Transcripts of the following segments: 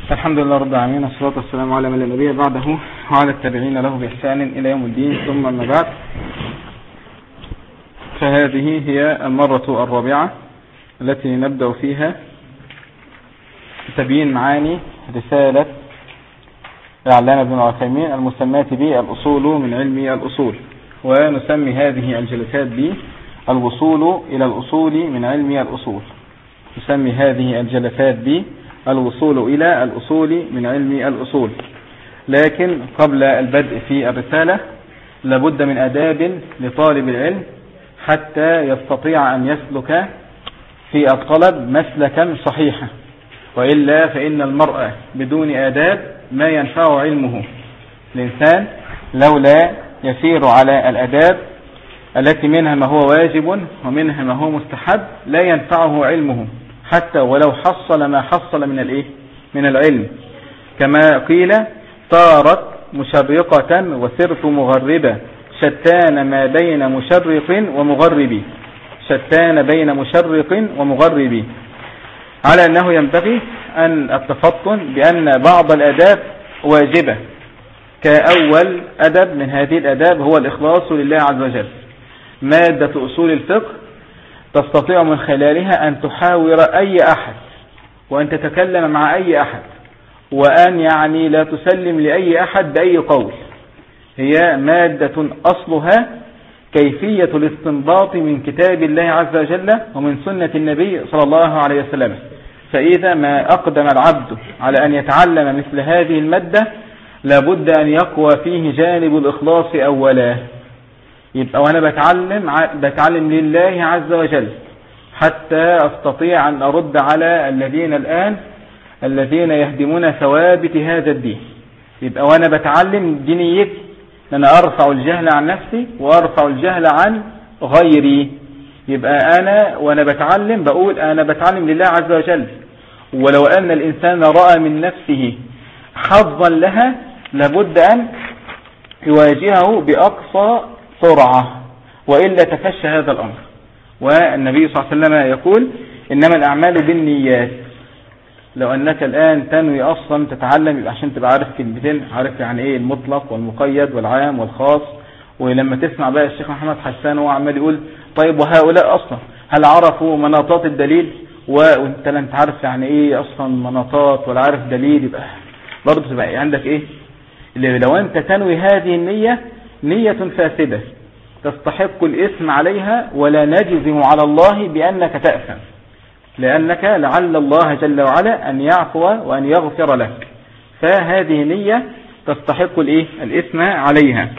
الحمد لله رب العالمين، والصلاة والسلام على من لا نبي بعده وعلى التابعين له بإحسان إلى يوم الدين، ثم أما بعد. فهذه هي المرة الرابعة التي نبدأ فيها تبيين معاني رسالة العلامة ابن العثيمين المسماة بالأصول من علم الأصول، ونسمي هذه الجلسات بالوصول إلى الأصول من علم الأصول. نسمي هذه الجلسات بالوصول إلى الأصول من علم الأصول. لكن قبل البدء في الرسالة لابد من آداب لطالب العلم حتى يستطيع أن يسلك في الطلب مسلكا صحيحا، وإلا فإن المرء بدون آداب ما ينفع علمه. الإنسان لولا يسير على الآداب التي منها ما هو واجب ومنها ما هو مستحب لا ينفعه علمه، حتى ولو حصل ما حصل من العلم. كما قيل: صارت مشرقة وسرت مغربة، شتان ما بين مشرق ومغرب. شتان بين مشرق ومغرب، على أنه ينبغي أن التفطن بأن بعض الآداب واجبة. كأول أدب من هذه الآداب هو الإخلاص لله عز وجل. مادة أصول الفقه تستطيع من خلالها أن تحاور أي أحد، وأن تتكلم مع أي أحد، وأن لا تسلم لأي أحد بأي قول. هي مادة أصلها كيفية الاستنباط من كتاب الله عز وجل ومن سنة النبي صلى الله عليه وسلم. فإذا ما أقدم العبد على أن يتعلم مثل هذه المادة لابد أن يقوى فيه جانب الإخلاص أولا. يبقى وأنا بتعلم لله عز وجل حتى أستطيع أن أرد على الذين يهدمون ثوابت هذا الدين. يبقى وأنا بتعلم دينيتي أن أنا أرفع الجهل عن نفسي وأرفع الجهل عن غيري. يبقى أنا وأنا بتعلم بقول أنا بتعلم لله عز وجل، ولو أن الإنسان رأى من نفسه حظا لها لابد أن يواجهه بأقصى سرعة، وإلا تفشى هذا الأمر. والنبي صلى الله عليه وسلم يقول: إنما الأعمال بالنيات. لو أنك الآن تنوي أصلا تتعلم يبقى عشان تبقى عارف كلمتين، عارف يعني إيه المطلق والمقيد والعام والخاص. ولما تسمع بقى الشيخ محمد حسان هو عمال يقول: طيب وهؤلاء أصلا هل عرفوا مناطات الدليل؟ وانت لا انت عارف يعني إيه أصلا مناطات ولا عارف دليل، يبقى برضه تبقى عندك إيه اللي لو أنت تنوي هذه النية نية فاسدة تستحق الإثم عليها، ولا نجزم على الله بأنك تأثم، لأنك لعل الله جل وعلا أن يعفو وأن يغفر لك. فهذه نية تستحق الإثم عليها.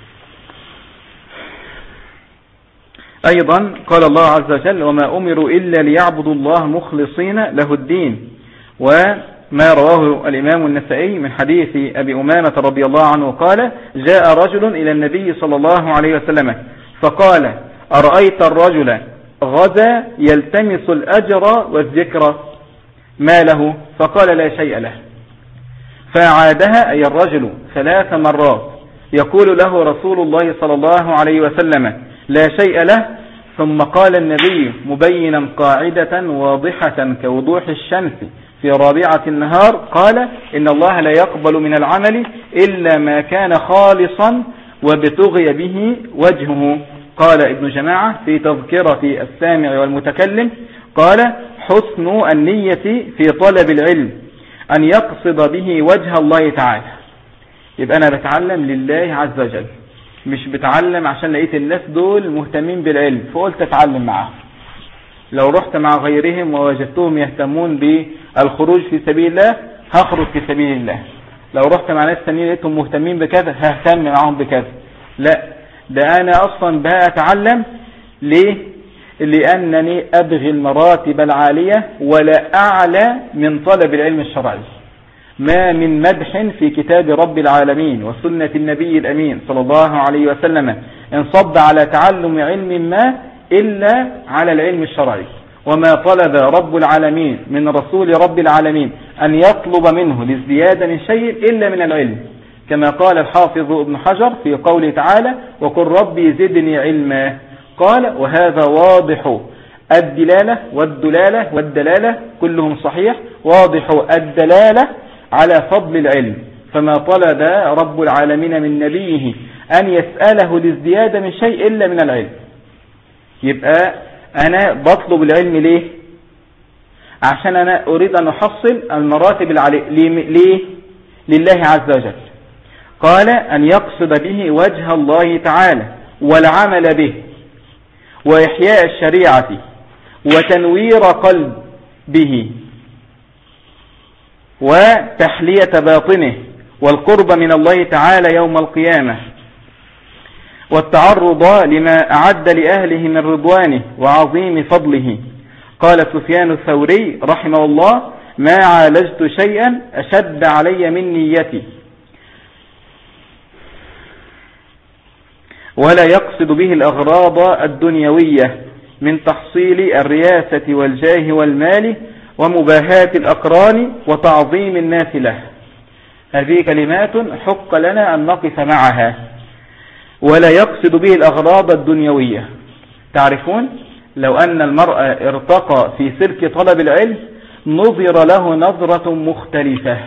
أيضا قال الله عز وجل: وما أمروا إلا ليعبدوا الله مخلصين له الدين. وما رواه الإمام النسائي من حديث أبي أمامة رضي الله عنه قال: جاء رجل إلى النبي صلى الله عليه وسلم فقال: أرأيت الرجل غدا يلتمس الأجر والذكر ما له؟ فقال: لا شيء له. فعادها أي الرجل 3 مرات يقول له رسول الله صلى الله عليه وسلم: لا شيء له. ثم قال النبي مبينا قاعدة واضحة كوضوح الشمس في رابعة النهار قال: إن الله لا يقبل من العمل إلا ما كان خالصا وابتغي به وجهه. قال ابن جماعة في تذكرة السامع والمتكلم قال: حسن النية في طلب العلم أن يقصد به وجه الله تعالى. يبقى أنا بتعلم لله عز وجل، مش بتعلم عشان لقيت الناس دول مهتمين بالعلم فقلت أتعلم معهم. لو رحت مع غيرهم ووجدتهم يهتمون بالخروج في سبيل الله هخرج في سبيل الله. لو رحت مع ناس ثانيين لقيتهم مهتمين بكذا ههتم معهم بكذا. لا، ده أنا أصلا بقى أتعلم ليه؟ لأنني أبغي المراتب العالية ولا أعلى من طلب العلم الشرعي. ما من مدح في كتاب رب العالمين وسنة النبي الأمين صلى الله عليه وسلم انصب على تعلم علم ما إلا على العلم الشرعي. وما طلب رب العالمين من رسول رب العالمين أن يطلب منه للزيادة من شيء إلا من العلم، كما قال الحافظ ابن حجر في قوله تعالى: وقل ربي زدني علما. قال: وهذا واضح الدلالة والدلالة والدلالة كلهم صحيح. واضح الدلالة على فضل العلم، فما طلب رب العالمين من نبيه أن يسأله للزيادة من شيء إلا من العلم. يبقى أنا بطلب العلم ليه؟ عشان أنا أريد أن أحصل المراتب العالية. ليه؟ لله عز وجل. قال أن يقصد به وجه الله تعالى والعمل به وإحياء الشريعة وتنوير قلبه وتحلية باطنه والقرب من الله تعالى يوم القيامة والتعرض لما أعد لأهله من رضوانه وعظيم فضله. قال سفيان الثوري رحمه الله: ما عالجت شيئا أشد علي من نيتي. ولا يقصد به الأغراض الدنيوية من تحصيل الرياسة والجاه والمال ومباهاة الأقران وتعظيم الناس له. هذه كلمات حق لنا أن نقف معها. ولا يقصد به الأغراض الدنيوية. تعرفون لو أن المرء ارتقى في سلك طلب العلم نظر له نظرة مختلفة.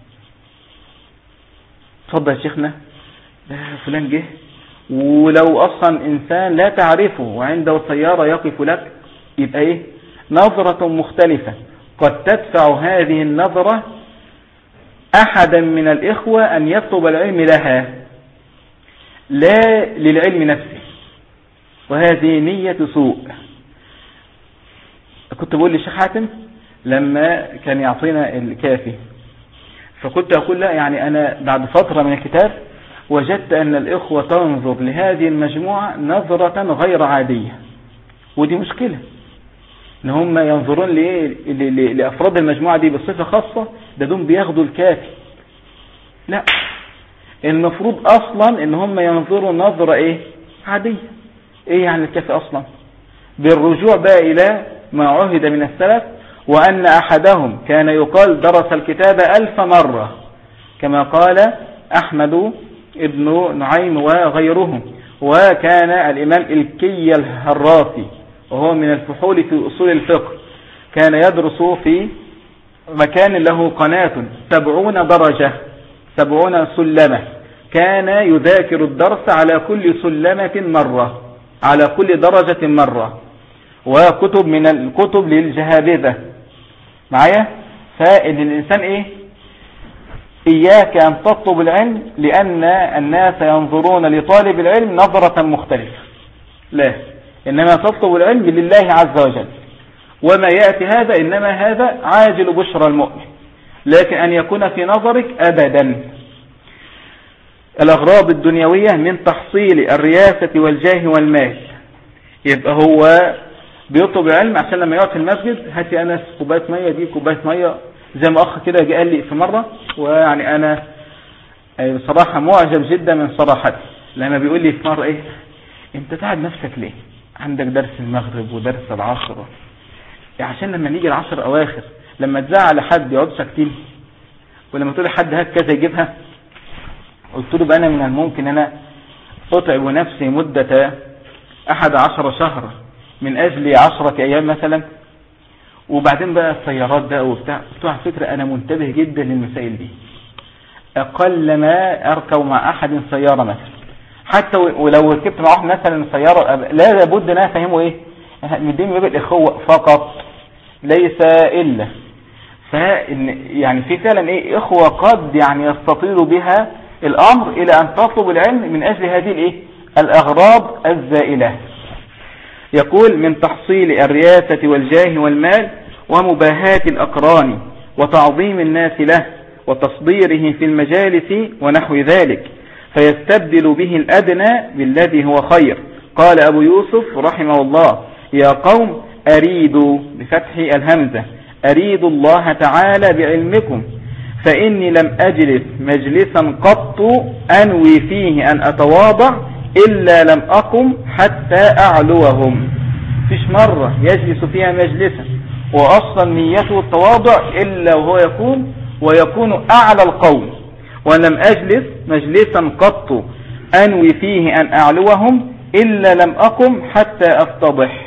تفضل يا شيخنا، فلان جه، ولو أصلا إنسان لا تعرفه وعنده سيارة يقف لك، يبقى إيه؟ نظرة مختلفة. قد تدفع هذه النظرة أحدا من الإخوة أن يطلب العلم لها لا للعلم نفسه، وهذه نية سوء. كنت بقول للشيخ حاتم لما كان يعطينا الكافي، فكنت أقول لا يعني أنا بعد فترة من الكتاب وجدت أن الإخوة تنظر لهذه المجموعة نظرة غير عادية، ودي مشكلة إن هم ينظرون لأفراد المجموعة دي بصفة خاصة، ده دول بياخدوا الكافي. لا، المفروض أصلا إن هم ينظروا نظرة إيه؟ عادية. إيه يعني الكافي أصلا؟ بالرجوع بقى إلى ما عهد من السلف، وأن أحدهم كان يقال درس الكتاب 1000 مرة كما قال أحمد ابن نعيم وغيرهم. وكان الإمام الكي الهراسي وهو من الفحول في أصول الفقه كان يدرس في مكان له قناة 70 درجة 70 سلمة، كان يذاكر الدرس على كل سلمة مرة، على كل درجة مرة، وكتب من الكتب للجهابذة معايا. فإن الإنسان إيه؟ إياك أن تطلب العلم لأن الناس ينظرون لطالب العلم نظرة مختلفة، لا، إنما تطلب العلم لله عز وجل. وما يأتي هذا إنما هذا عاجل بشرى المؤمن، لكن أن يكون في نظرك أبدا الأغراض الدنيوية من تحصيل الرياسة والجاه والمال. يبقى هو بيطلب العلم عشان لما يقعد في المسجد هاتي أنس كوباية مية، دي كوباية مية، زي ما أخ كده جاء لي في مرة، ويعني أنا بصراحة معجب جدا من صراحتي لما بيقول لي في مرة إيه أنت تعب نفسك ليه؟ عندك درس المغرب ودرس العصر، عشان لما نيجي العصر أواخر لما تزعل حد يقعد ساكتين، ولما تقول لحد هات كذا يجيبها. قلت له بقى أنا من الممكن أنا أتعب نفسي مدة 11 شهر من أجل 10 أيام مثلا، وبعدين بقى السيارات بقى وبتاع. قلت له على فكرة أنا منتبه جدا للمسائل دي، أقل ما أركب مع أحد سيارة مثلا، حتى ولو ركبت مع واحد مثلا سيارة لا لابد أن أفهمه إيه مدين باب الإخوة فقط ليس إلا. يعني في فعلا إيه إخوة قد يعني يستطيل بها الأمر إلى أن تطلب العلم من أجل هذه الإيه الأغراض الزائلة. يقول من تحصيل الرياسة والجاه والمال ومباهاة الأقران وتعظيم الناس له وتصديره في المجالس ونحو ذلك، فيستبدل به الأدنى بالذي هو خير. قال أبو يوسف رحمه الله: يا قوم أريدوا بفتح الهمزة أريد الله تعالى بعلمكم، فإني لم أجلس مجلسا قط أنوي فيه أن أتواضع إلا لم أقم حتى أعلوهم. فيش مرة يجلس فيها مجلسا وأصلا نيته التواضع إلا وهو يقوم ويكون أعلى القوم. ولم أجلس مجلسا قط أنوي فيه أن أعلوهم إلا لم أقم حتى أفتضح.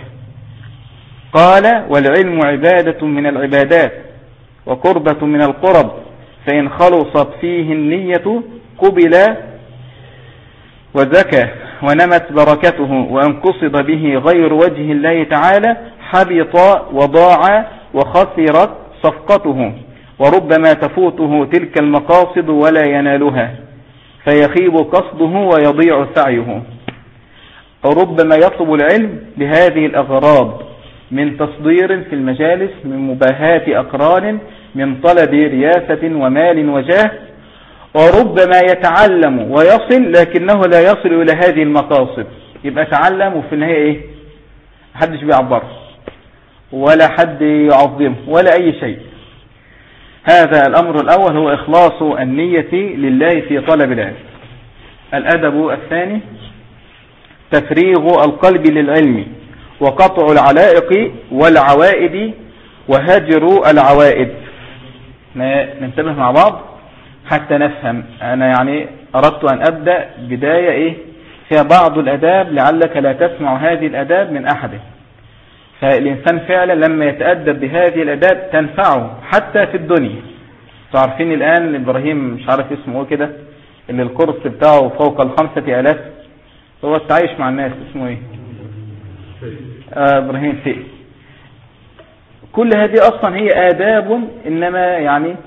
قال: والعلم عبادة من العبادات وقربة من القرب، فإن خلصت فيه النية قبل وزكى ونمت بركته، وأن قصد به غير وجه الله تعالى حبط وضاع وخسرت صفقته، وربما تفوته تلك المقاصد ولا ينالها فيخيب قصده ويضيع سعيه. وربما يطلب العلم بهذه الأغراض من تصدير في المجالس، من مباهاة أقران، من طلب رياسة ومال وجاه، وربما يتعلم ويصل لكنه لا يصل إلى هذه المقاصد. يبقى تعلم وفي النهاية إيه؟ محدش بيعبره ولا حد يعظمه ولا أي شيء. هذا الأمر الأول هو إخلاص النية لله في طلب العلم. الأدب الثاني تفريغ القلب للعلم، وقطع العلائق والعوائد وهجر العوائد. ننتبه مع بعض حتى نفهم. أنا يعني أردت أن أبدأ بداية إيه فيها بعض الأداب لعلك لا تسمع هذه الأداب من أحد. فالإنسان فعلا لما يتأدب بهذه الأداب تنفعه حتى في الدنيا. تعرفين الآن إبراهيم مش عارف اسمه كده اللي الكورس بتاعه فوق 5000، هو التعايش مع الناس اسمه ايه؟ إبراهيم فيه. كل هذه أصلا هي آداب إنما يعني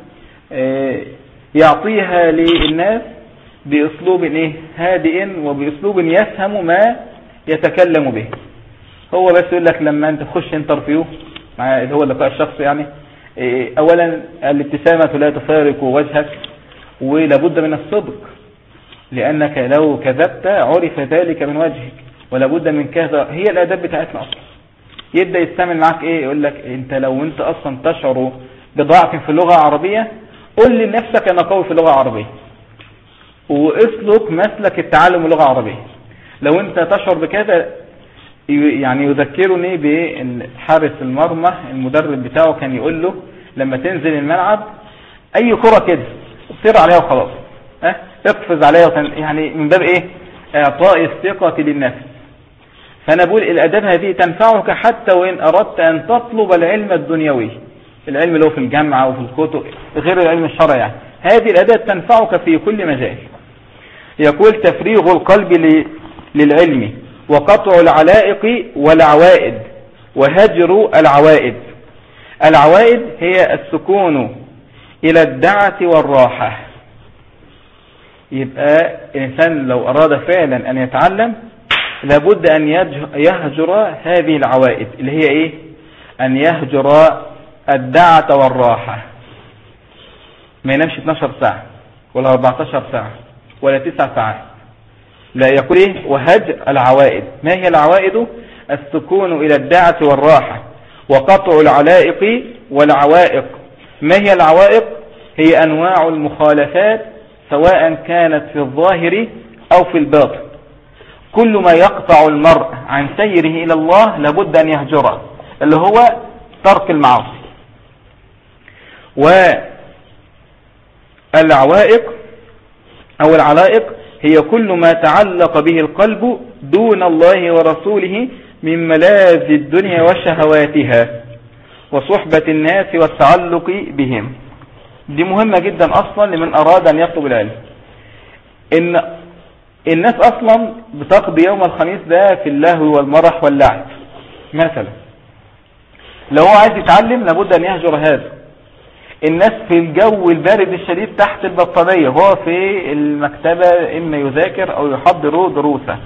يعطيها للناس بأسلوب إيه هادئ وبأسلوب يفهم ما يتكلم به. هو بس يقول لك لما أنت تخش انترفيو مع اللي هو اللقاء الشخصي يعني أولا الابتسامة لا تفارق وجهك، ولابد من الصدق لأنك لو كذبت عرف ذلك من وجهك، ولابد من كذا. هي الآداب بتاعتنا أصلا. يبدأ يستعمل معك إيه؟ يقول لك أنت لو أنت أصلا تشعر بضعف في اللغة العربية قل لنفسك أنا قوي في اللغة العربية، واسلك مسلك التعلم اللغة العربية. لو أنت تشعر بكذا يعني يذكرني بحارس المرمى المدرب بتاعه كان يقول له لما تنزل الملعب أي كرة كده اطير عليها وخلاص، اقفز عليها، يعني من باب إيه؟ إعطاء الثقة للنفس. فأنا بقول الأداب هذه تنفعك حتى وإن أردت أن تطلب العلم الدنيوي، العلم اللي هو في الجامعة وفي الكتب غير العلم الشرعي يعني. هذه الأداب تنفعك في كل مجال. يقول تفريغ القلب للعلم، وقطع العلائق والعوائد وهجر العوائد. العوائد هي السكون إلى الدعة والراحة. يبقى الإنسان لو أراد فعلا أن يتعلم لابد أن يهجر هذه العوائد اللي هي إيه؟ أن يهجر الدعة والراحة. ما ينامش 12 ساعة ولا 14 ساعة ولا 9 ساعات، لا، يقول إيه؟ وهجر العوائد. ما هي العوائد؟ السكون إلى الدعة والراحة، وقطع العلائق والعوائق. ما هي العوائق؟ هي أنواع المخالفات سواء كانت في الظاهر أو في الباطن. كل ما يقطع المرء عن سيره إلى الله لابد أن يهجره، اللي هو ترك المعاصي. والعوائق أو العلائق هي كل ما تعلق به القلب دون الله ورسوله من ملاذ الدنيا وشهواتها وصحبة الناس والتعلق بهم. دي مهمة جدا أصلا لمن أراد أن يطلب العلم. إن الناس أصلا بتقضي يوم الخميس ده في اللهو والمرح واللعب مثلا. لو هو عايز يتعلم لابد أن يهجر هذا. الناس في الجو البارد الشديد تحت البطانية، هو في المكتبة إما يذاكر أو يحضر دروسه.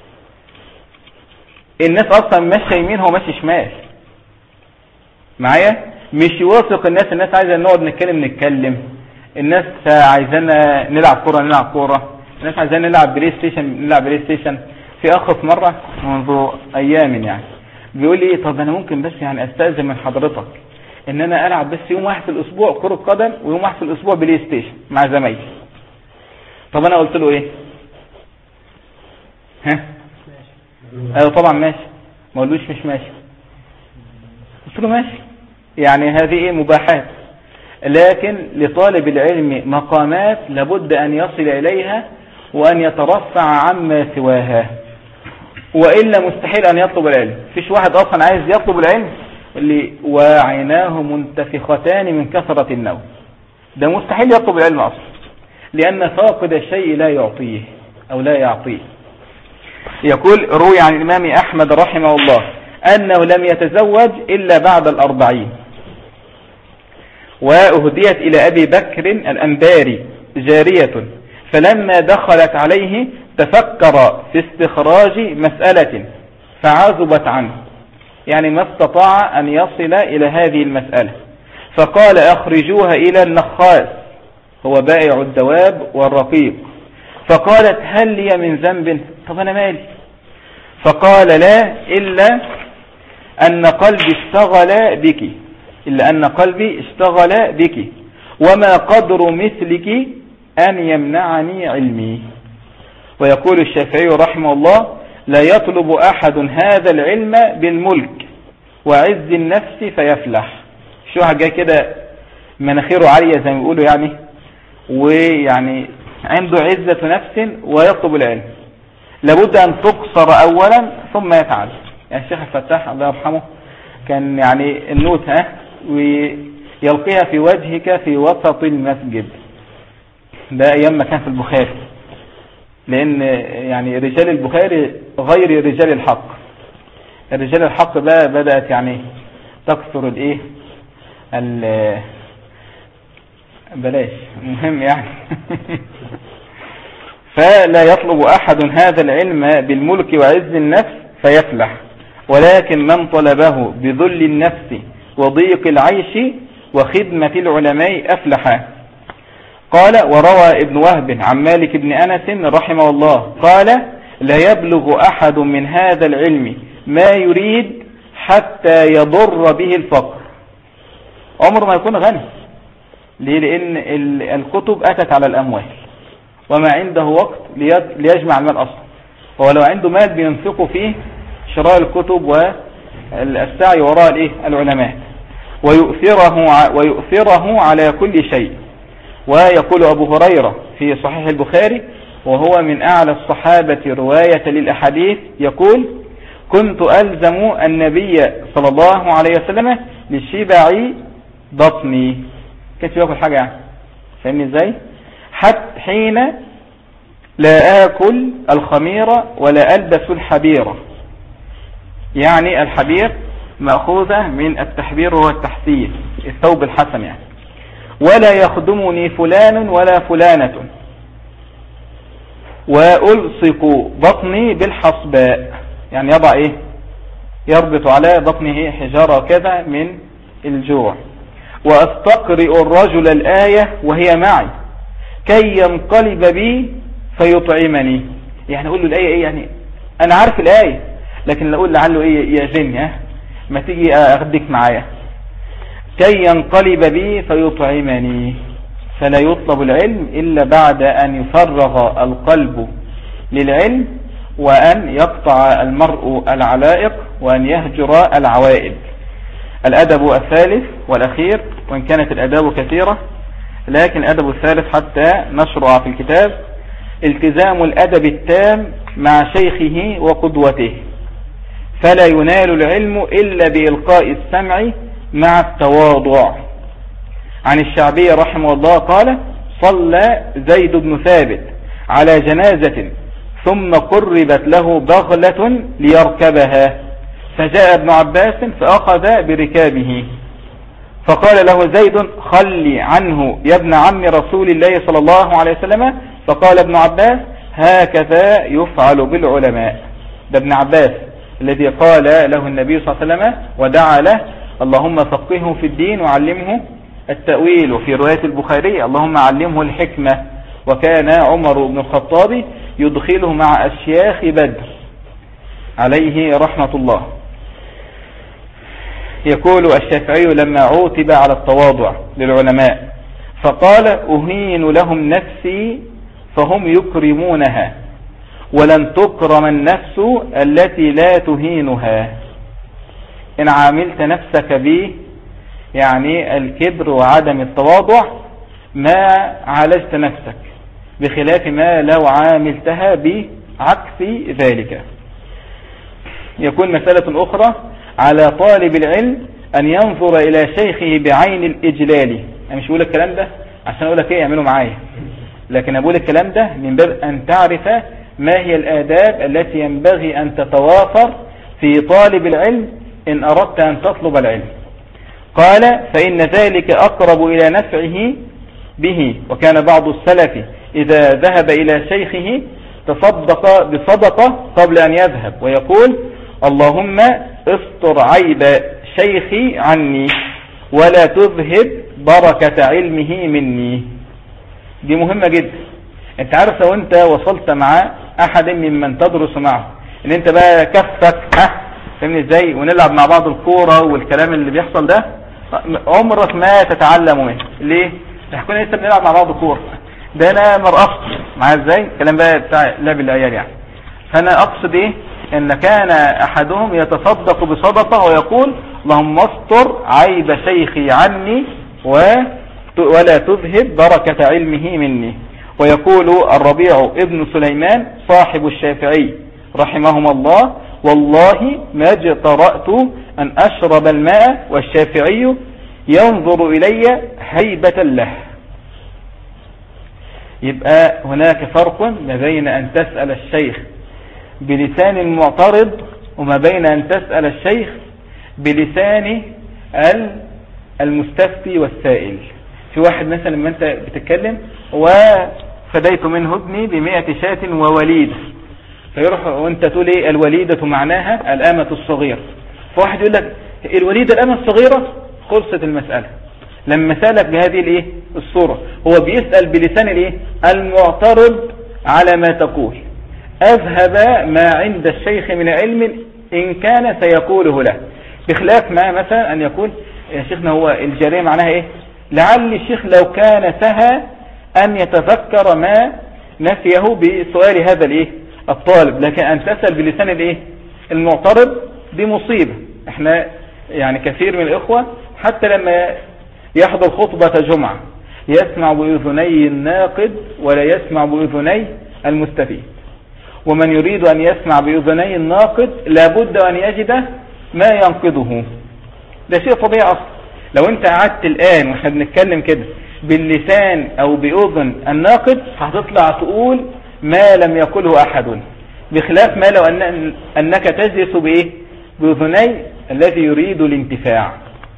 الناس أصلا ماشي يمين هو ماشي شمال معايا، مش يوافق الناس عايزة نقعد نتكلم، الناس عايزانا نلعب كورة، الناس عايزانا نلعب بلاي ستيشن. في أخ في مرة منذ أيام يعني بيقول لي طب أنا ممكن بس يعني أستأذن من حضرتك إن أنا ألعب بس يوم واحد في الأسبوع كرة قدم ويوم واحد في الأسبوع بلاي ستيشن مع زمايلي. طب أنا قلت له إيه؟ أيوة طبعا ماشي. ما قلوش مش ماشي، قلت له ماشي. يعني هذه إيه؟ مباحات. لكن لطالب العلم مقامات لابد أن يصل إليها وأن يترفع عما سواها، وإلا مستحيل أن يطلب العلم. فيش واحد أصلا عايز يطلب العلم اللي وعيناه منتفختان من كثرة النوم. ده مستحيل يطلب العلم أصلا، لأن فاقد الشيء لا يعطيه أو لا يعطيه. يقول روي عن الإمام أحمد رحمه الله أنه لم يتزوج إلا بعد 40، وأهديت إلى أبي بكر الأنباري جارية، فلما دخلت عليه تفكر في استخراج مسألة فعزبت عنه، يعني ما استطاع أن يصل إلى هذه المسألة، فقال أخرجوها إلى النخاس، هو بائع الدواب والرقيق. فقالت هل لي من ذنب؟ طب أنا مالي؟ فقال لا، إلا أن قلبي اشتغل بك وما قدر مثلك أن يمنعني علمي. ويقول الشافعي رحمه الله لا يطلب أحد هذا العلم بالملك وعز النفس فيفلح. شو جاي كده مناخيره عالية زي ما بيقولوا يعني، ويعني عنده عزة نفس ويطلب العلم، لابد أن تقصر أولا ثم يتعلم. يعني الشيخ الفتاح الله يرحمه كان يعني النوت ويلقيها في وجهك في وسط المسجد، ده أيام ما كان في البخاري، لأن يعني رجال البخاري غير رجال الحق. الرجال الحق بقى بدأت يعني تكثر الايه بلاش مهم يعني فلا يطلب أحد هذا العلم بالملك وعز النفس فيفلح، ولكن من طلبه بذل النفس وضيق العيش وخدمة العلماء أفلح. قال وروى ابن وهب عن مالك بن أنس رحمه الله قال لا يبلغ أحد من هذا العلم ما يريد حتى يضر به الفقر. عمر ما يكون غني، ليه؟ لأن الكتب أتت على الأموال، وما عنده وقت ليجمع المال أصلا، ولو عنده مال بينفقه فيه شراء الكتب والسعي وراء العلماء، ويؤثره على كل شيء. ويقول أبو هريرة في صحيح البخاري وهو من أعلى الصحابة رواية للأحاديث يقول كنت ألزم النبي صلى الله عليه وسلم لشبع بطني، كيف يأكل حاجة يعني، فاهمني ازاي؟ حتى حين لا آكل الخميرة ولا ألبس الحبيرة، يعني الحبير مأخوذة من التحبير وهو التحسين، الثوب الحسن يعني. ولا يخدمني فلان ولا فلانة، وألصق بطني بالحصباء، يعني يضع يربط على بطنه حجارة كذا من الجوع. وأستقرئ الرجل الآية وهي معي كي ينقلب بي فيطعمني، يعني أقول له الآية يعني أنا عارف الآية، لكن أقول لعله يأذني، ما تيجي أخدك معايا، كي ينقلب بي فيطعمني. فلا يطلب العلم إلا بعد أن يفرغ القلب للعلم، وأن يقطع المرء العلائق، وأن يهجر العوائد. الأدب الثالث والأخير، وإن كانت الأداب كثيرة لكن الأدب الثالث حتى نشرع في الكتاب، التزام الأدب التام مع شيخه وقدوته، فلا ينال العلم إلا بإلقاء السمع مع التواضع. عن الشعبي رحمه الله قال صلى زيد بن ثابت على جنازة ثم قربت له بغلة ليركبها، فجاء ابن عباس فأخذ بركابه، فقال له زيد خلي عنه يا ابن عم رسول الله صلى الله عليه وسلم، فقال ابن عباس هكذا يفعل بالعلماء. ده ابن عباس الذي قال له النبي صلى الله عليه وسلم ودعا له اللهم فقهه في الدين وعلمه التأويل، وفي رواية البخاري اللهم علمه الحكمة. وكان عمر بن الخطاب يدخله مع أشياخ بدر عليه رحمة الله. يقول الشافعي لما عوتب على التواضع للعلماء فقال أهين لهم نفسي فهم يكرمونها، ولن تكرم النفس التي لا تهينها. إن عاملت نفسك به يعني الكبر وعدم التواضع ما عالجت نفسك، بخلاف ما لو عاملتها بعكس ذلك. يكون مسألة أخرى على طالب العلم أن ينظر إلى شيخه بعين الإجلال، يعني مش يقول الكلام ده عشان اقول لك ايه اعملوا معايا، لكن اقول الكلام ده من باب ان تعرف ما هي الآداب التي ينبغي ان تتوافر في طالب العلم ان اردت ان تطلب العلم. قال فإن ذلك أقرب إلى نفعه به. وكان بعض السلف إذا ذهب إلى شيخه تصدق بصدقة قبل أن يذهب ويقول اللهم استر عيب شيخي عني ولا تذهب بركة علمه مني. دي مهمة جدا. انت عارف لو انت وصلت مع احد ممن تدرس معه ان انت بقى كفك فهمني ازاي ونلعب مع بعض الكورة والكلام اللي بيحصل ده عمرك ما تتعلم منه. ليه؟ احنا لسه بنلعب مع بعض الكورة، ده انا مرقصت معاه ازاي الكلام بقى بتاع لعب العيال يعني. فانا اقصد ايه ان كان احدهم يتصدق بصدقة ويقول اللهم استر عيب شيخي عني ولا تذهب بركة علمه مني. ويقول الربيع ابن سليمان صاحب الشافعي رحمهما الله والله ما اجترأت أن أشرب الماء والشافعي ينظر إلي هيبة له. يبقى هناك فرق ما بين أن تسأل الشيخ بلسان المعترض وما بين أن تسأل الشيخ بلسان المستفتي والسائل. في واحد مثلا لما أنت بتتكلم وفديت منه ابني ب100 شاة ووليدة، فيروح وانت تقول ايه الوليدة معناها الامة الصغيرة، فواحد يقول لك الوليدة الامة الصغيرة، خلصت المسألة. لما سألك بهذه الايه الصورة هو بيسأل بلسان الايه المعترض على ما تقول، اذهب ما عند الشيخ من علم ان كان سيقوله له، بخلاف ما مثلا ان يقول يا شيخنا هو الجارية معناها ايه، لعل الشيخ لو كان سهى ان يتذكر ما نسيه بسؤال هذا الايه الطالب، لكن ان تسأل بلسان الايه المعترض دي مصيبة. احنا يعني كثير من الاخوة حتى لما يحضر خطبة جمعة يسمع بأذني الناقد ولا يسمع بأذني المستفيد، ومن يريد ان يسمع بأذني الناقد لابد ان يجد ما ينقضه، ده شيء طبيعي اصلا. لو انت قعدت الان واحنا بنتكلم كده باللسان او بأذن الناقد هتطلع تقول ما لم يقله احد، بخلاف ما لو انك تجلس بايه بأذني الذي يريد الانتفاع.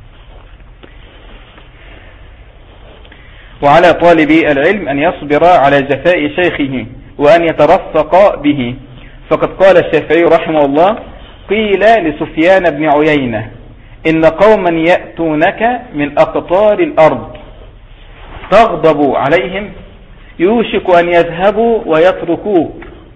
وعلى طالب العلم ان يصبر على جفاء شيخه وان يترفق به، فقد قال الشافعي رحمه الله قيل لسفيان بن عيينة إن قوما يأتونك من أقطار الأرض تغضب عليهم يوشك أن يذهبوا ويتركوك.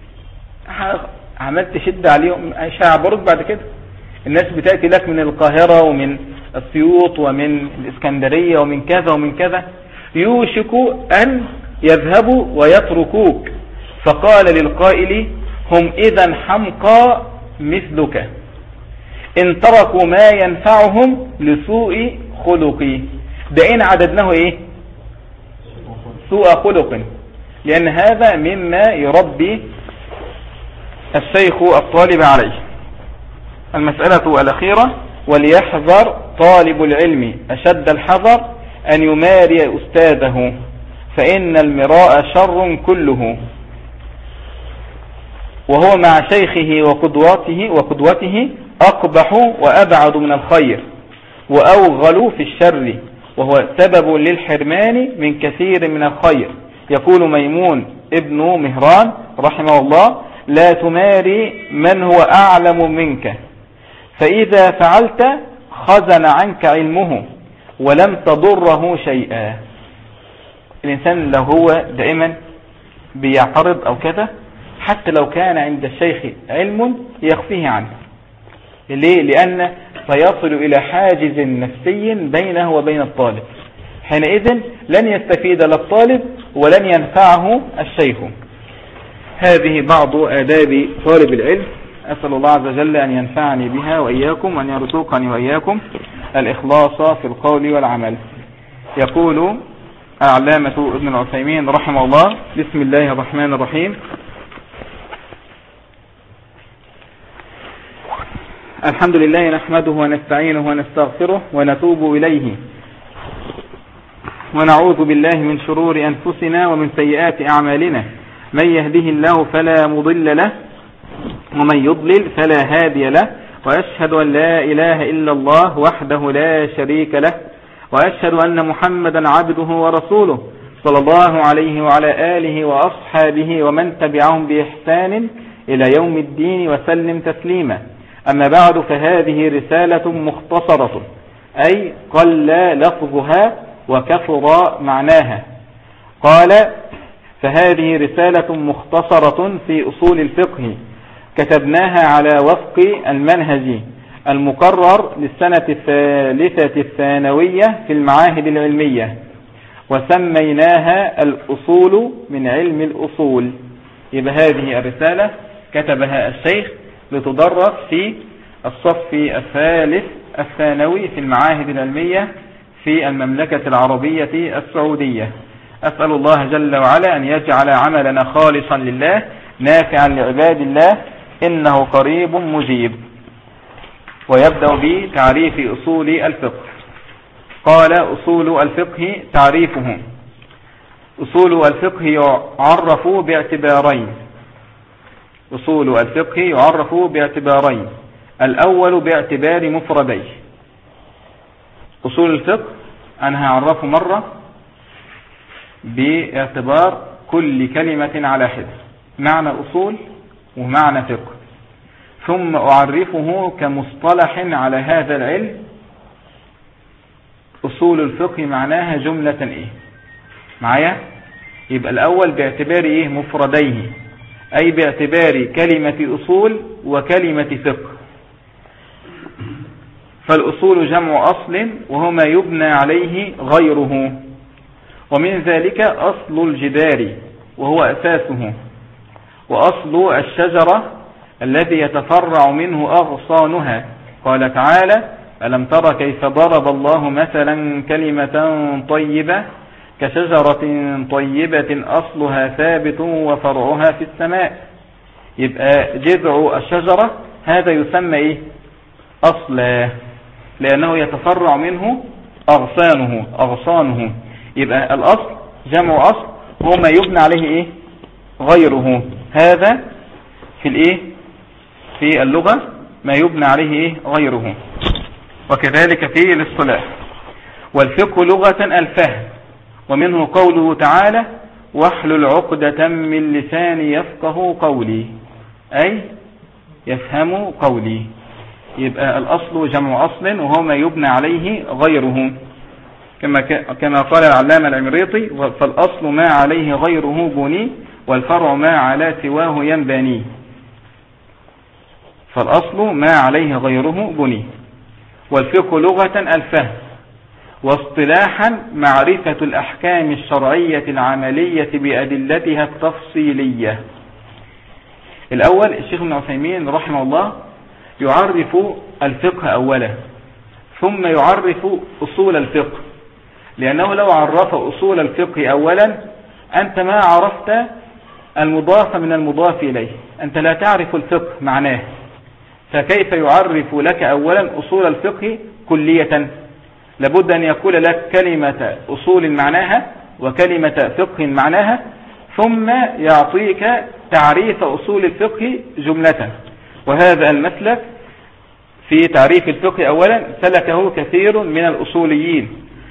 عملت شد عليهم شعبرك بعد كده. الناس بتأتي لك من القاهرة ومن السيوط ومن الإسكندرية ومن كذا ومن كذا، يوشك أن يذهبوا ويتركوك، فقال للقائل هم إذا حمقى مثلك إن تركوا ما ينفعهم لسوء خلقي. ده إن عددناه إيه سوء خلق، لأن هذا مما يربي الشيخ الطالب عليه. المسألة الأخيرة وليحذر طالب العلم أشد الحذر أن يماري أستاذه، فإن المراء شر كله، وهو مع شيخه وقدوته أقبح وأبعد من الخير وأوغل في الشر، وهو سبب للحرمان من كثير من الخير. يقول ميمون ابن مهران رحمه الله لا تماري من هو أعلم منك، فإذا فعلت خزن عنك علمه ولم تضره شيئا. الإنسان لو هو دائما بيعترض أو كذا حتى لو كان عند الشيخ علم يخفيه عنه. ليه؟ لأن سيصل إلى حاجز نفسي بينه وبين الطالب، حينئذ لن يستفيد الطالب ولن ينفعه الشيخ. هذه بعض آداب طالب العلم، أسأل الله عز وجل أن ينفعني بها وإياكم وأن يرزقني وإياكم الإخلاص في القول والعمل. يقول العلامة ابن العثيمين رحمه الله بسم الله الرحمن الرحيم الحمد لله نحمده ونستعينه ونستغفره ونتوب إليه ونعوذ بالله من شرور أنفسنا ومن سيئات أعمالنا، من يهده الله فلا مضل له ومن يضلل فلا هادي له، وأشهد أن لا إله إلا الله وحده لا شريك له، وأشهد أن محمدا عبده ورسوله صلى الله عليه وعلى آله وأصحابه ومن تبعهم بإحسان إلى يوم الدين وسلم تسليما. أما بعد، فهذه رسالة مختصرة، أي قل لفظها وكثر معناها. قال: فهذه رسالة مختصرة في أصول الفقه كتبناها على وفق المنهج المقرر للسنة الثالثة الثانوية في المعاهد العلمية، وسميناها الأصول من علم الأصول. يبقى هذه الرسالة كتبها الشيخ لتدرس في الصف الثالث الثانوي في المعاهد العلمية في المملكة العربية السعودية. أسأل الله جل وعلا أن يجعل عملنا خالصا لله نافعا لعباد الله، إنه قريب مجيب. ويبدأ بتعريف أصول الفقه. قال: أصول الفقه تعريفه: أصول الفقه يعرف باعتبارين. أصول الفقه يعرف باعتبارين: الأول باعتبار مفرديه. أصول الفقه أنا هعرفه مرة باعتبار كل كلمة على حد، معنى أصول ومعنى فقه، ثم أعرفه كمصطلح على هذا العلم. أصول الفقه معناها جملة إيه معايا؟ يبقى الأول باعتبار إيه؟ مفرديه، أي باعتبار كلمة أصول وكلمة فقه. فالأصول جمع أصل وهو ما يبنى عليه غيره، ومن ذلك أصل الجدار وهو أساسه، وأصل الشجرة الذي يتفرع منه أغصانها. قال تعالى: ألم تر كيف ضرب الله مثلا كلمة طيبة كشجرة طيبة أصلها ثابت وفرعها في السماء. يبقى جذع الشجرة هذا يسمى إيه؟ أصلا، لأنه يتفرع منه أغصانه. يبقى الأصل جمع أصل هو ما يبنى عليه إيه؟ غيره. هذا في الإيه؟ في اللغة ما يبنى عليه إيه؟ غيره. وكذلك في الاصطلاح. والفقه لغة الفهم، ومنه قوله تعالى: واحلل عقدة من لساني يفقه قولي، أي يفهم قولي. يبقى الأصل جمع أصل وهو ما يبنى عليه غيره، كما قال العلامة العمريطي: فالأصل ما عليه غيره بني، والفرع ما على سواه ينبني. فالأصل ما عليه غيره بني. والفقه لغة الفهم، واصطلاحا معرفة الأحكام الشرعية العملية بأدلتها التفصيلية. الأول الشيخ ابن عثيمين رحمه الله يعرف الفقه أولا، ثم يعرف أصول الفقه، لأنه لو عرف أصول الفقه أولا أنت ما عرفت المضاف من المضاف إليه، أنت لا تعرف الفقه معناه، فكيف يعرف لك أولا أصول الفقه كلية؟ لابد أن يقول لك كلمة أصول معناها وكلمة فقه معناها، ثم يعطيك تعريف أصول الفقه جملة. وهذا المسلك في تعريف الفقه أولا سلكه كثير من الأصوليين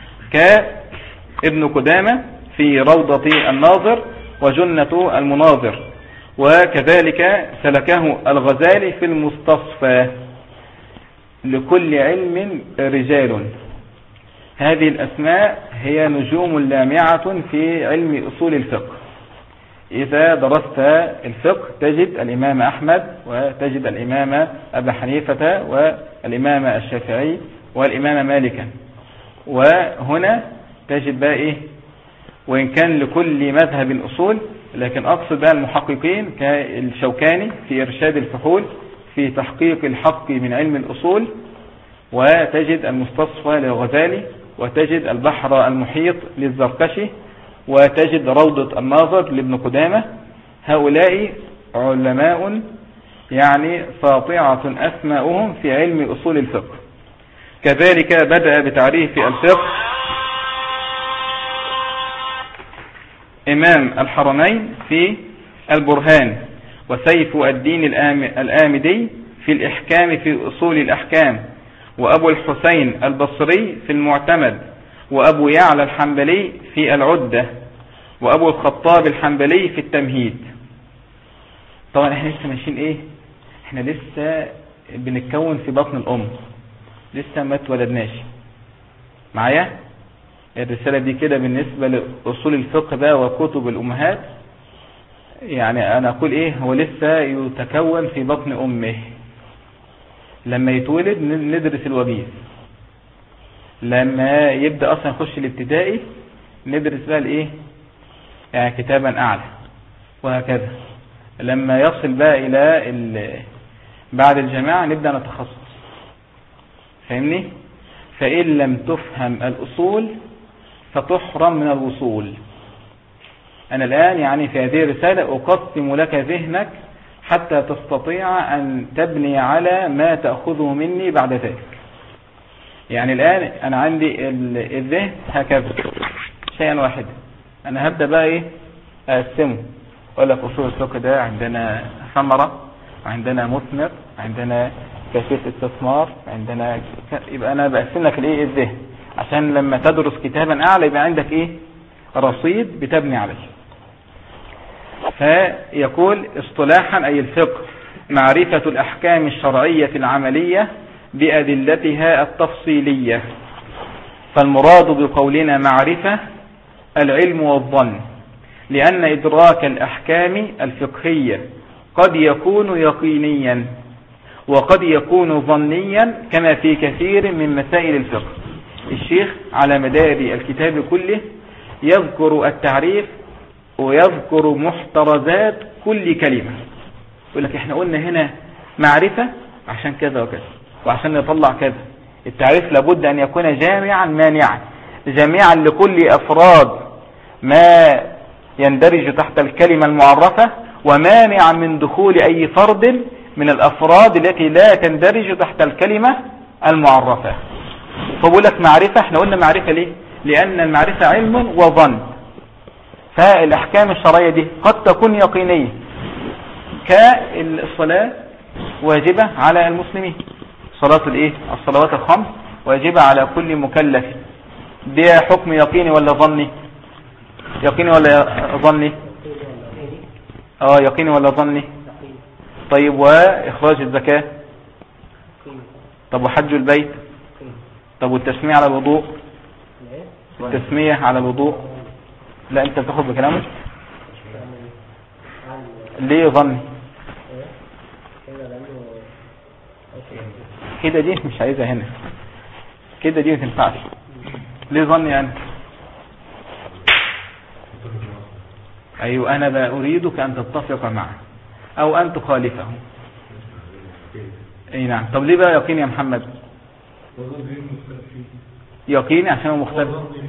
كابن قدامة في روضة الناظر وجنة المناظر، وكذلك سلكه الغزالي في المستصفى. لكل علم رجال، هذه الأسماء هي نجوم لامعة في علم أصول الفقه. إذا درست الفقه تجد الإمام أحمد، وتجد الإمام أبا حنيفة، والإمام الشافعي، والإمام مالكا. وهنا تجد بقى إيه؟ وإن كان لكل مذهب أصول، لكن أقصد بقى المحققين كالشوكاني في إرشاد الفحول في تحقيق الحق من علم الأصول، وتجد المستصفى للغزالي، وتجد البحر المحيط للزركشي، وتجد روضة الناظر لابن قدامة. هؤلاء علماء يعني ساطعة أسماؤهم في علم أصول الفقه. كذلك بدأ بتعريف الفقه إمام الحرمين في البرهان، وسيف الدين الآمدي في الإحكام في أصول الأحكام، وأبو الحسين البصري في المعتمد، وأبو يعلى الحنبلي في العدة، وأبو الخطاب الحنبلي في التمهيد. طبعا احنا لسه ماشيين ايه، احنا لسه بنتكون في بطن الأم، لسه ما اتولدناش معايا. الرسالة دي كده بالنسبة لأصول الفقه بقى وكتب الأمهات، يعني أنا أقول إيه، هو لسه يتكون في بطن أمه. لما يتولد ندرس الوجيز، لما يبدأ أصلا يخش الابتدائي ندرس بقى الإيه، يعني كتابا أعلى، وهكذا. لما يصل بقى إلى بعد الجامعة نبدأ نتخصص، فاهمني؟ فإن لم تفهم الأصول فتحرم من الوصول. أنا الآن يعني في هذه الرسالة أقسم لك ذهنك حتى تستطيع أن تبني على ما تأخذه مني بعد ذلك. يعني الآن أنا عندي الذهن هكذا شيئا واحدا، أنا هبدأ بقى إيه أقسمه، أقول لك أصول الفقه ده عندنا ثمرة، عندنا مثمر، عندنا كيفية استثمار، عندنا يبقى أنا بقسم لك الإيه الذهن، عشان لما تدرس كتابا أعلى يبقى عندك إيه رصيد بتبني عليه. فيقول اصطلاحا أي الفقه معرفة الأحكام الشرعية العملية بأدلتها التفصيلية. فالمراد بقولنا معرفة العلم والظن، لأن إدراك الأحكام الفقهية قد يكون يقينيا وقد يكون ظنيا، كما في كثير من مسائل الفقه. الشيخ على مدار الكتاب كله يذكر التعريف ويذكر محترزات كل كلمة. يقول لك احنا قلنا هنا معرفة عشان كذا وكذا، وعشان نطلع كذا. التعريف لابد أن يكون جامعا مانعا، جامعا لكل أفراد ما يندرج تحت الكلمة المعرفة، ومانعا من دخول أي فرد من الأفراد التي لا تندرج تحت الكلمة المعرفة. فبقول لك معرفة، احنا قلنا معرفة ليه؟ لأن المعرفة علم وظن. فالأحكام الشرعية دي قد تكون يقينية، كالصلاة واجبة على المسلمين، صلاة الايه الصلوات الخمس واجبة على كل مكلف. دي حكم يقيني ولا ظني؟ يقيني ولا ظني؟ يقيني ولا ظني؟ طيب وإخراج الزكاة؟ طب وحج البيت؟ طب والتسمية على الوضوء؟ التسمية على الوضوء؟ لا انت بتاخد بكلامك ليه ظني كده؟ دي مش عايزها هنا كده، دي ما تنفعش. ليه ظني يعني؟ ايوه، انا اريدك ان تتفق معه او ان تخالفه. اي نعم. طب ليه بقى يقين يا محمد؟ يقيني عشان هو مختلف،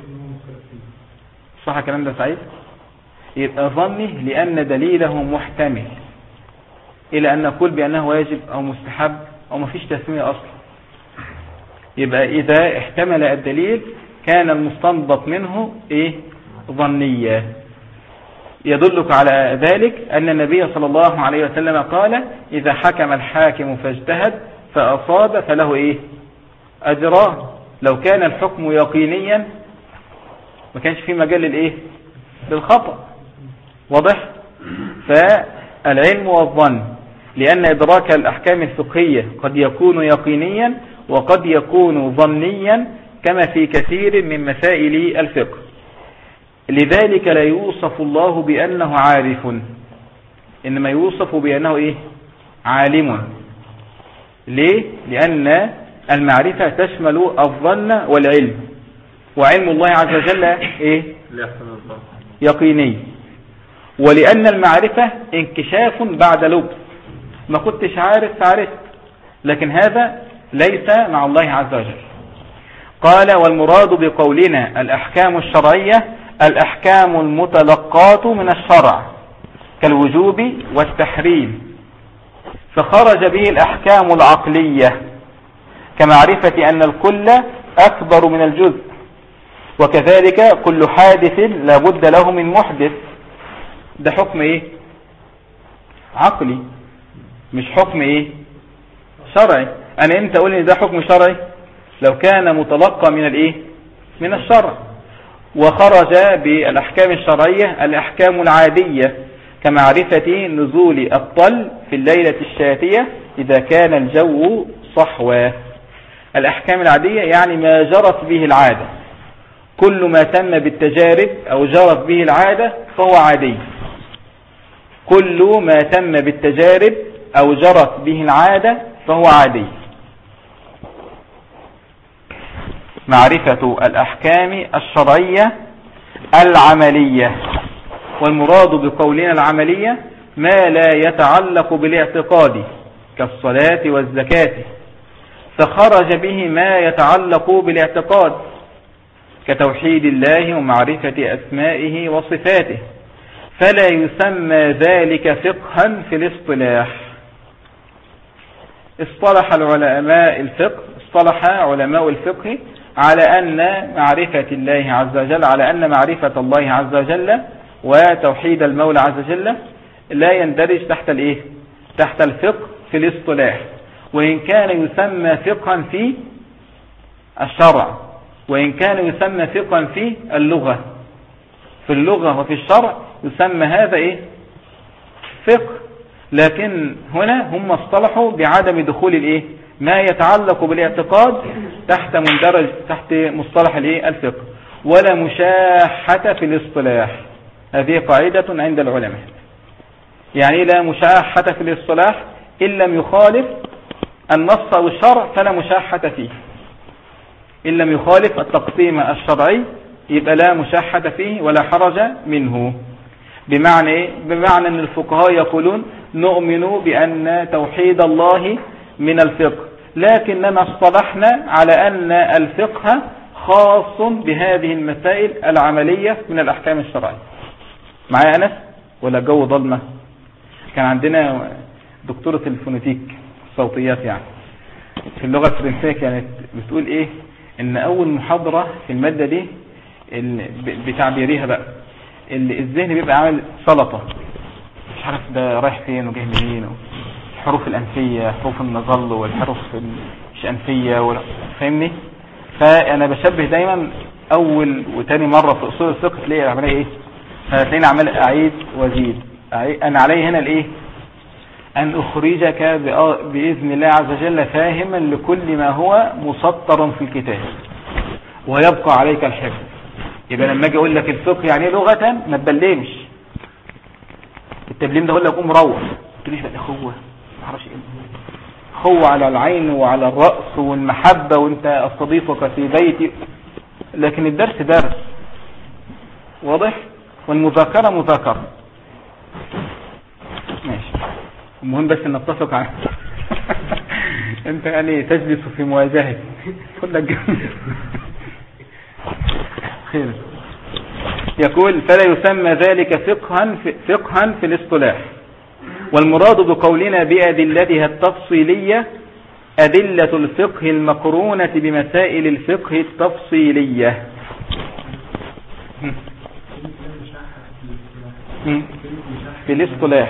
صح الكلام ده سعيد؟ يبقى ظني لأن دليله محتمل إلى أن نقول بأنه واجب أو مستحب أو ما فيش تسمية أصلا. يبقى إذا احتمل الدليل كان المستنبط منه إيه؟ ظنية. يدلك على ذلك أن النبي صلى الله عليه وسلم قال: إذا حكم الحاكم فاجتهد فأصاب فله إيه؟ أجران. لو كان الحكم يقينيا ما كانش في مجال للإيه؟ للخطأ. واضح؟ فالعلم والظن، لأن إدراك الأحكام الفقهية قد يكون يقينيا وقد يكون ظنيا، كما في كثير من مسائل الفقه. لذلك لا يوصف الله بأنه عارف، إنما يوصف بأنه إيه؟ عالم. ليه؟ لأن المعرفة تشمل الظن والعلم، وعلم الله عز وجل إيه؟ يقيني. ولأن المعرفة انكشاف بعد لبس، ما كنتش عارف فعرفت، لكن هذا ليس مع الله عز وجل. قال: والمراد بقولنا الأحكام الشرعية الأحكام المتلقاة من الشرع كالوجوب والتحريم، فخرج به الأحكام العقلية كمعرفة أن الكل أكبر من الجزء، وكذلك كل حادث لا بد له من محدث، ده حكم ايه؟ عقلي، مش حكم ايه؟ شرعي. انا امتى اقول ان ده حكم شرعي؟ لو كان متلقى من الايه؟ من الشرع، وخرج بالاحكام الشرعية الاحكام العادية كمعرفة نزول الطل في الليلة الشاتية اذا كان الجو صحوا. الاحكام العادية يعني ما جرت به العادة، كل ما تم بالتجارب او جرت به العادة فهو عادي. كل ما تم بالتجارب او جرت به العادة فهو عادي. معرفة الأحكام الشرعية العملية، والمراد بقولنا العملية ما لا يتعلق بالاعتقاد كالصلاة والزكاة، فخرج به ما يتعلق بالاعتقاد كتوحيد الله ومعرفة أسمائه وصفاته، فلا يسمى ذلك فقها في الاصطلاح. اصطلح علماء الفقه على أن معرفة الله عز وجل، على أن معرفة الله عز وجل وتوحيد المولى عز وجل لا يندرج تحت الايه؟ تحت الفقه في الاصطلاح، وإن كان يسمى فقها في الشرع، وإن كان يسمى فقها في اللغة. في اللغة وفي الشرع يسمى هذا ايه؟ فقه. لكن هنا هم اصطلحوا بعدم دخول الايه؟ ما يتعلق بالاعتقاد تحت مصطلح الايه؟ الفقه، ولا مشاحة في الاصطلاح. هذه قاعدة عند العلماء. يعني لا مشاحة في الاصطلاح، إن لم يخالف النص أو الشرع فلا مشاحة فيه. إن لم يخالف التقسيم الشرعي يبقى لا مشاحة فيه ولا حرج منه. بمعنى إيه؟ بمعنى أن الفقهاء يقولون نؤمن بأن توحيد الله من الفقه، لكننا اصطلحنا على أن الفقه خاص بهذه المسائل العملية من الأحكام الشرعية. معايا أنس ولا جو ظلمة؟ كان عندنا دكتورة الفونيتيك الصوتيات يعني في اللغة الفرنسية كانت بتقول إيه؟ إن أول محاضرة في المادة دي بتعبيرها بقى الذهن بيبقى عامل سلطة، مش عارف ده رايح فين وجاي منين، الحروف الأنفية، حروف النظل والحروف مش أنفية فاهمني؟ فأنا بشبه دايما أول وتاني مرة في أصول الفقه تلاقي العملية إيه؟ هتلاقيني عمال أعيد وأزيد. أنا علي هنا الإيه؟ أن أخرجك بإذن الله عز وجل فاهما لكل ما هو مسطر في الكتاب ويبقى عليك الحفظ. يبقى لما أجي أقول لك الفقه يعني لغة ما تبلمش. التبليم ده أقول لك قوم روح تقوليش بقى أخوة معرفش إيه، أخوة على العين وعلى الرأس والمحبة وأنت أستضيفك في بيتي، لكن الدرس درس واضح والمذاكرة مذاكرة. ماشي، المهم بس ان نتفق على انت يعني تجلس في مواجهة كل خير. يقول فلا يسمى ذلك فقها في الاصطلاح، والمراد بقولنا بأدلتها التفصيلية أدلة الفقه المقرونة بمسائل الفقه التفصيلية. في الاصطلاح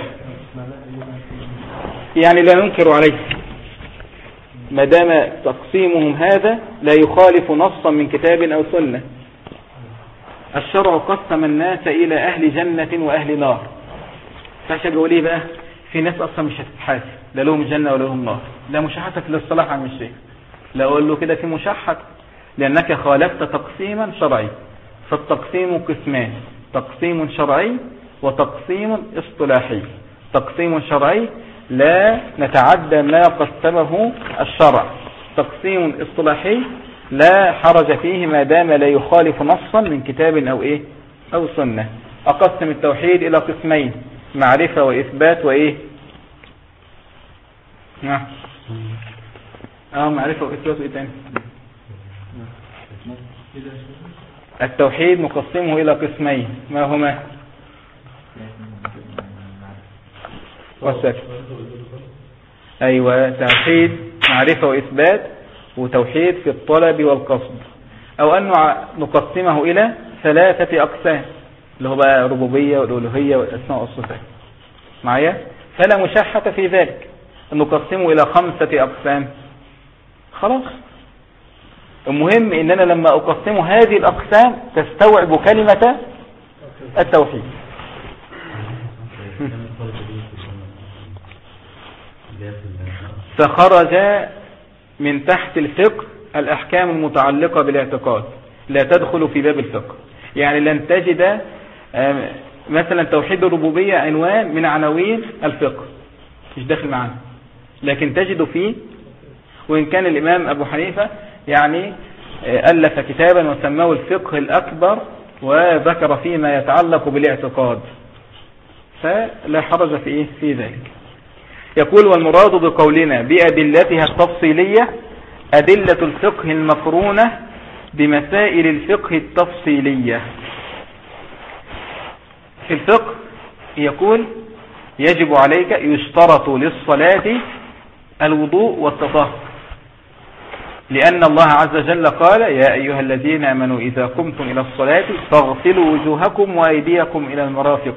يعني لا ننكر عليه ما دام تقسيمهم هذا لا يخالف نصا من كتاب أو سنة. الشرع قسم الناس إلى أهل جنة وأهل نار. فاش أقول إيه بقى؟ في ناس أصلا مش هتتحاسب، لا لهم جنة ولا لهم نار. لا مشاحة في الاصطلاح عن الشيء، لا أقول له كده في مشاحة، لأنك خالفت تقسيما شرعي. فالتقسيم قسمان: تقسيم شرعي وتقسيم اصطلاحي. تقسيم شرعي لا نتعدى ما قسمه الشرع، تقسيم اصطلاحي لا حرج فيه ما دام لا يخالف نصا من كتاب أو إيه أو سنة. أقسم التوحيد إلى قسمين: معرفة وإثبات وإيه؟ معرفة وإثبات وإيه تاني؟ التوحيد مقسمه إلى قسمين، ما هما؟ والسكت. أيوة، توحيد معرفة وإثبات، وتوحيد في الطلب والقصد. أو أن نقسمه إلى 3 أقسام: اللي هو بقى الربوبية والألوهية والأسماء والصفات معايا. فلا مشاحة في ذلك، نقسمه إلى 5 أقسام خلاص. المهم إن أنا لما أقسم هذه الأقسام تستوعب كلمة التوحيد. فخرج من تحت الفقه الأحكام المتعلقة بالاعتقاد، لا تدخل في باب الفقه. يعني لن تجد مثلا توحيد الربوبية عنوان من عناوين الفقه، مش داخل معنا، لكن تجد فيه. وإن كان الإمام أبو حنيفة يعني ألف كتابا وسماه الفقه الأكبر، وذكر فيه ما يتعلق بالاعتقاد، فلا حرج في ذلك. يقول: والمراد بقولنا بأدلتها التفصيلية أدلة الفقه المقرونة بمسائل الفقه التفصيلية. في الفقه يقول: يجب عليك، يشترط للصلاة الوضوء والتطهر، لأن الله عز وجل قال: يا أيها الذين آمنوا إذا قمتم إلى الصلاة فاغسلوا وجوهكم وأيديكم إلى المرافق.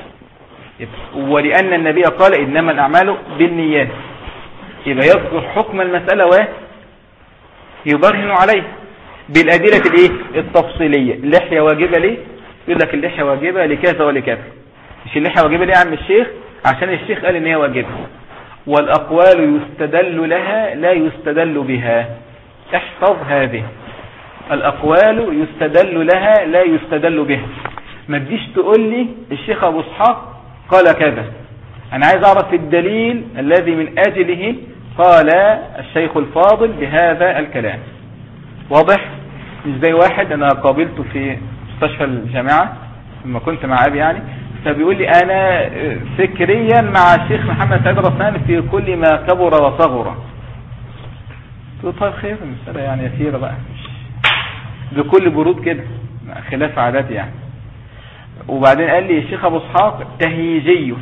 ولأن النبي قال: إنما الأعمال بالنيات. يبقى يذكر حكم المسألة ويبرهن عليه بالأدلة التفصيلية. اللحية واجبة ليه؟ يقول لك اللحية واجبة لكذا ولكذا. مش اللحية واجبة ليه يا عم الشيخ؟ عشان الشيخ قال إن هي واجبة. والأقوال يستدل لها لا يستدل بها. احفظ هذه، الأقوال يستدل لها لا يستدل بها. ما تجيش تقول لي الشيخ أبو إسحاق قال كذا، أنا عايز أعرف الدليل الذي من أجله قال الشيخ الفاضل بهذا الكلام. واضح؟ مش زي واحد أنا قابلته في مستشفى الجامعة لما كنت مع أبي يعني، فبيقول لي أنا فكريا مع الشيخ محمد سعيد رسان في كل ما كبر وصغر. قلت طيب خير، المسألة يعني يسيرة بقى، بكل برود كده، خلاف عاداتي يعني. وبعدين قال لي الشيخ أبو إسحاق تهيجي،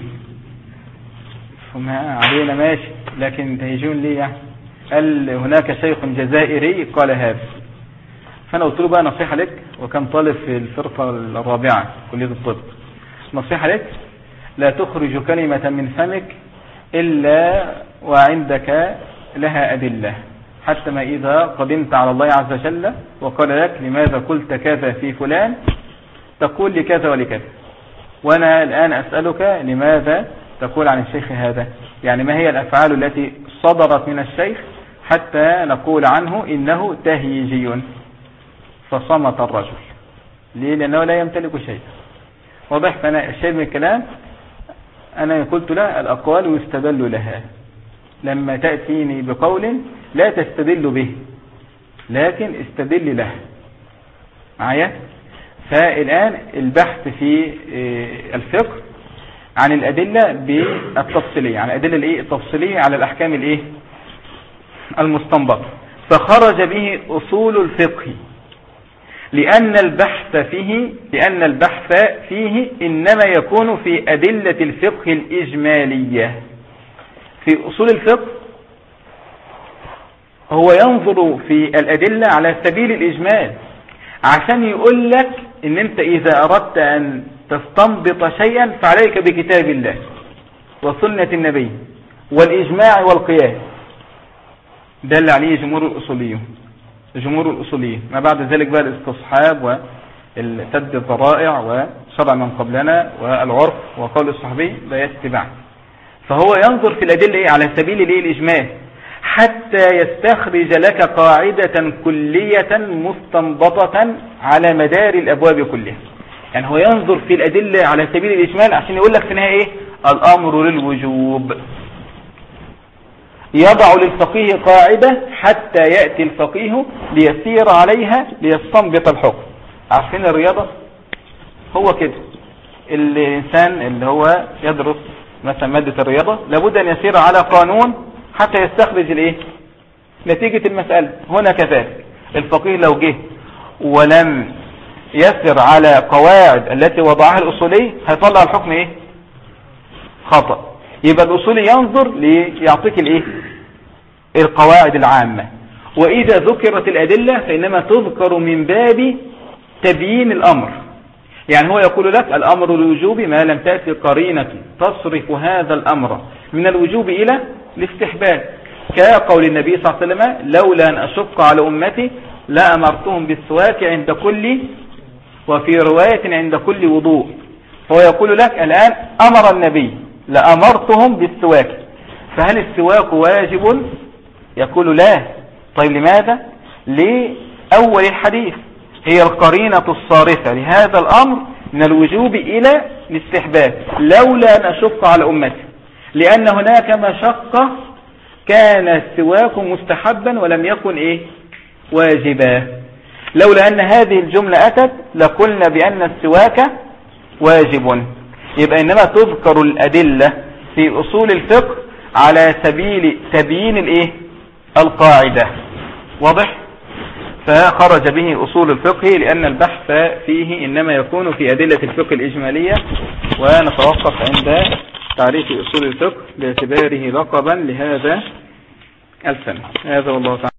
فما علينا ماشي، لكن تهيجون ليه يعني؟ قال هناك شيخ جزائري قال هذا. فأنا قلت له بقى نصيحة لك، وكان طالب في الفرقة الرابعة كلية الطب، نصيحة لك: لا تخرج كلمة من فمك إلا وعندك لها أدلة، حتى ما إذا قدمت على الله عز وجل وقال لك لماذا قلت كذا في فلان، تقول لكذا ولكذا. وأنا الآن أسألك لماذا تقول عن الشيخ هذا؟ يعني ما هي الأفعال التي صدرت من الشيخ حتى نقول عنه إنه تهيجي؟ فصمت الرجل. ليه؟ لأنه لا يمتلك شيء. واضح؟ فأنا الشيء من الكلام أنا قلت له الأقوال يستدل لها. لما تأتيني بقول لا تستدل به، لكن استدل له معايا. فالآن البحث في الفقه عن الأدلة بالتفصيلية، عن الأدلة التفصيلية على الأحكام المستنبطة. فخرج به أصول الفقه، لأن البحث فيه إنما يكون في أدلة الفقه الإجمالية. في أصول الفقه هو ينظر في الأدلة على سبيل الإجمال، عشان يقول لك إن أنت إذا أردت أن تستنبط شيئا فعليك بكتاب الله وسنة النبي والإجماع والقياس. ده اللي عليه جمهور الأصوليين. ما بعد ذلك بقى الاستصحاب والسد الذرائع وشرع من قبلنا والعرف وقول الصحابي لا يتبع. فهو ينظر في الأدلة على سبيل الإجمال حتى يستخرج لك قاعدة كلية مستنبطة على مدار الأبواب كلها. يعني هو ينظر في الأدلة على سبيل الإجمال عشان يقول لك في النهاية الأمر للوجوب. يضع للفقيه قاعدة حتى يأتي الفقيه ليسير عليها ليستنبط الحكم. عارفين الرياضة هو كده، الإنسان اللي هو يدرس مثلا مادة الرياضة لابد أن يسير على قانون حتى يستخرج نتيجة المسألة. هنا كذلك الفقيه لو جه ولم يسر على قواعد التي وضعها الأصولي هيطلع الحكم خطأ. يبقى الأصولي ينظر ليعطيك القواعد العامة، وإذا ذكرت الأدلة فإنما تذكر من باب تبيين الأمر. يعني هو يقول لك الأمر الوجوب ما لم تأتي قرينة تصرف هذا الأمر من الوجوب إلى الاستحباب، كقول النبي صلى الله عليه وسلم لولا أن أشق على أمتي لأمرتهم بالسواك عند كل، وفي رواية عند كل وضوء. هو يقول لك الآن أمر النبي لأمرتهم بالسواك، فهل السواك واجب؟ يقول لا. طيب لماذا؟ لأول الحديث هي القرينة الصارفة لهذا الأمر من الوجوب إلى الاستحباب، لولا أن أشق على أمتي، لأن هناك مشقة كان السواك مستحبا ولم يكن واجبا. لولا أن هذه الجملة أتت لقلنا بأن السواك واجب. يبقى إنما تذكر الأدلة في أصول الفقه على سبيل تبيين القاعدة. واضح؟ فخرج به أصول الفقه لأن البحث فيه إنما يكون في أدلة الفقه الإجمالية. ونتوقف عند تعريف أصول الفقه باعتباره لقبا لهذا الفن. هذا والله تعالى.